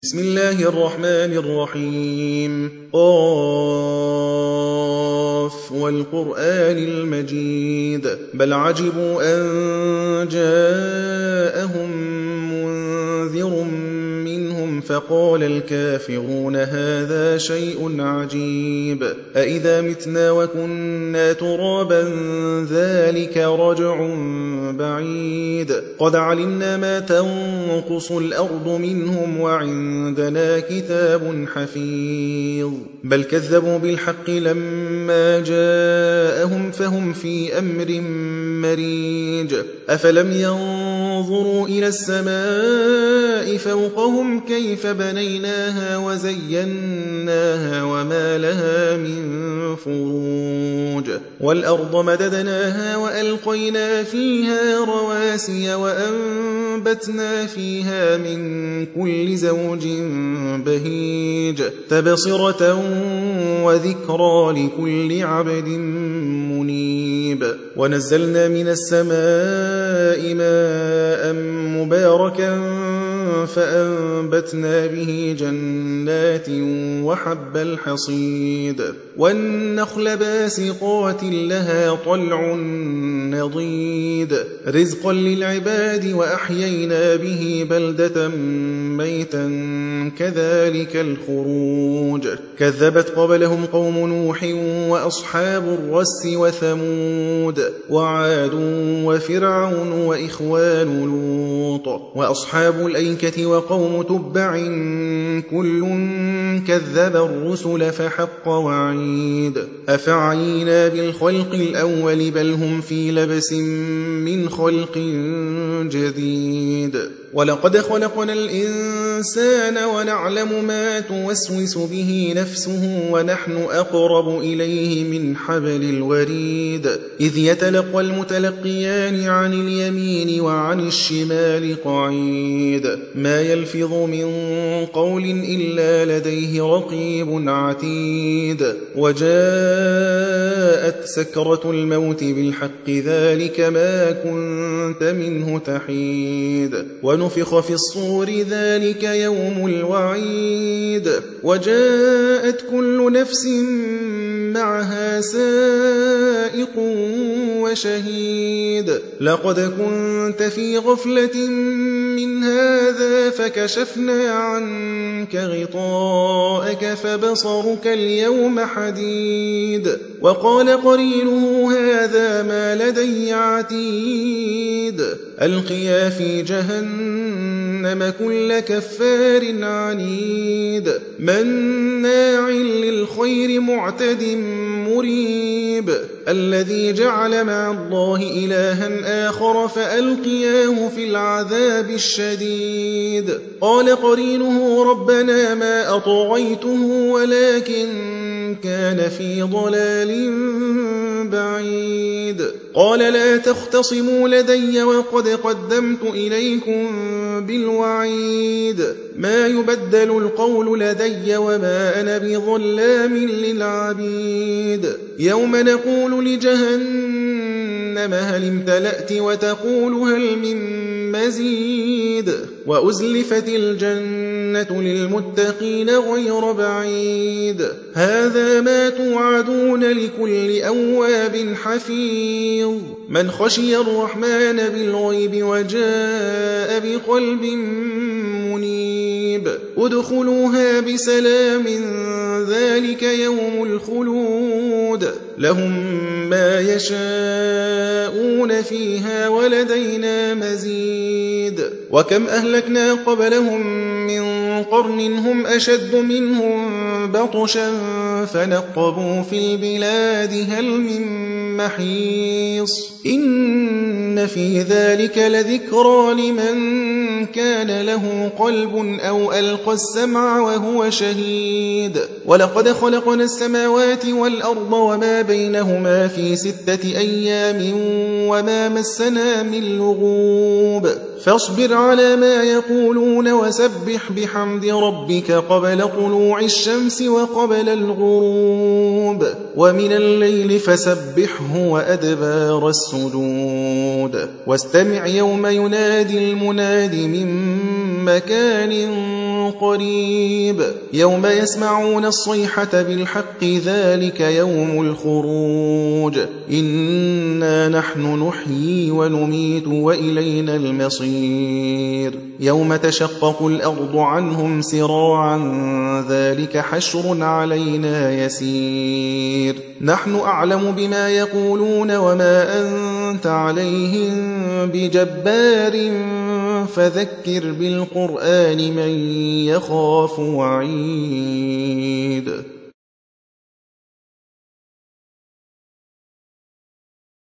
بسم الله الرحمن الرحيم قاف والقرآن المجيد بل عجبوا أن جاءهم منذر منهم فقال الكافرون هذا شيء عجيب أإذا متنا وكنا ترابا ذلك رجع بعيد قد علمنا ما تنقص الأرض منهم وعندنا كتاب حفيظ بل كذبوا بالحق لما جاءهم فهم في أمر مريج أفلم ينظروا إلى السماء فوقهم كيف بنيناها وزيناها وما لها من فروج والأرض مددناها وألقينا فيها رواسي وأنبتنا فيها من كل زوج بهيج تبصرة وذكرى لكل عبد منيب ونزلنا من السماء ماء مباركا فأنبتنا به جنات وحب الحصيد والنخل باسقات لها طلع نضيد رزقا للعباد وأحيينا به بلدة ميتا كذلك الخروج كذبت قبلهم قوم نوح وأصحاب الرس وثمود وعاد وفرعون وإخوان لوط وأصحاب الأيكة وقوم تبع كل كذب الرسل فحق وعيد أفعينا بالخلق الأول بل هم في لبس من خلق جديد ولقد خلقنا الإنسان ونعلم ما توسوس به نفسه ونحن أقرب إليه من حبل الوريد إذ يتلقى المتلقيان عن اليمين وعن الشمال قعيد ما يلفظ من قول إلا لديه رقيب عتيد وجاءت سكرة الموت بالحق ذلك ما كنت منه تحيد ونفخ في الصور ذلك يوم الوعيد وجاءت كل نفس معها سائق وشهيد لقد كنت في غفلة من هذا فكشفنا عنك غطاءك فبصرك اليوم حديد وقال قرينه هذا ما لدي عتيد ألقيا في جهنم كل كفار عنيد مناع للخير معتد مريب الذي جعل مع الله إلها آخر فألقياه في العذاب الشديد قال قرينه ربنا ما أطغيته ولكن كان في ضلال بعيد قال لا تختصموا لدي وقد قدمت إليكم بالوعيد ما يبدل القول لدي وما أنا بظلام للعبيد يوم نقول لجهنم هل امتلأت وتقول هل من مزيد وأزلفت الجنة للمتقين غير بعيد هذا ما توعدون لكل أواب حفيظ من خشي الرحمن بالغيب وجاء بقلب منيب ادخلوها بسلام ذلك يوم الخلود لهم ما يشاءون فيها ولدينا مزيد وكم أهلكنا قبلهم من قرن هم أشد منهم بطشا فنقبوا في البلاد هل من محيص إن في ذلك لذكرى لمن كان له قلب أو ألقى السمع وهو شهيد ولقد خلقنا السماوات والأرض وما بينهما في 6 أيام وما مسنا من لغوب فاصبر على ما يقولون وسبح بحمد ربك قبل طلوع الشمس وقبل الغروب ومن الليل فسبحه وأدبار واستمع يوم ينادي المناد من مكان قريب يوم يسمعون الصيحة بالحق ذلك يوم الخروج إنا نحن نحيي ونميت وإلينا المصير يوم تشقق الأرض عنهم سراعا ذلك حشر علينا يسير نحن أعلم بما يقولون وما أنت عليهم بجبار فذكر بالقرآن من يخاف وعيد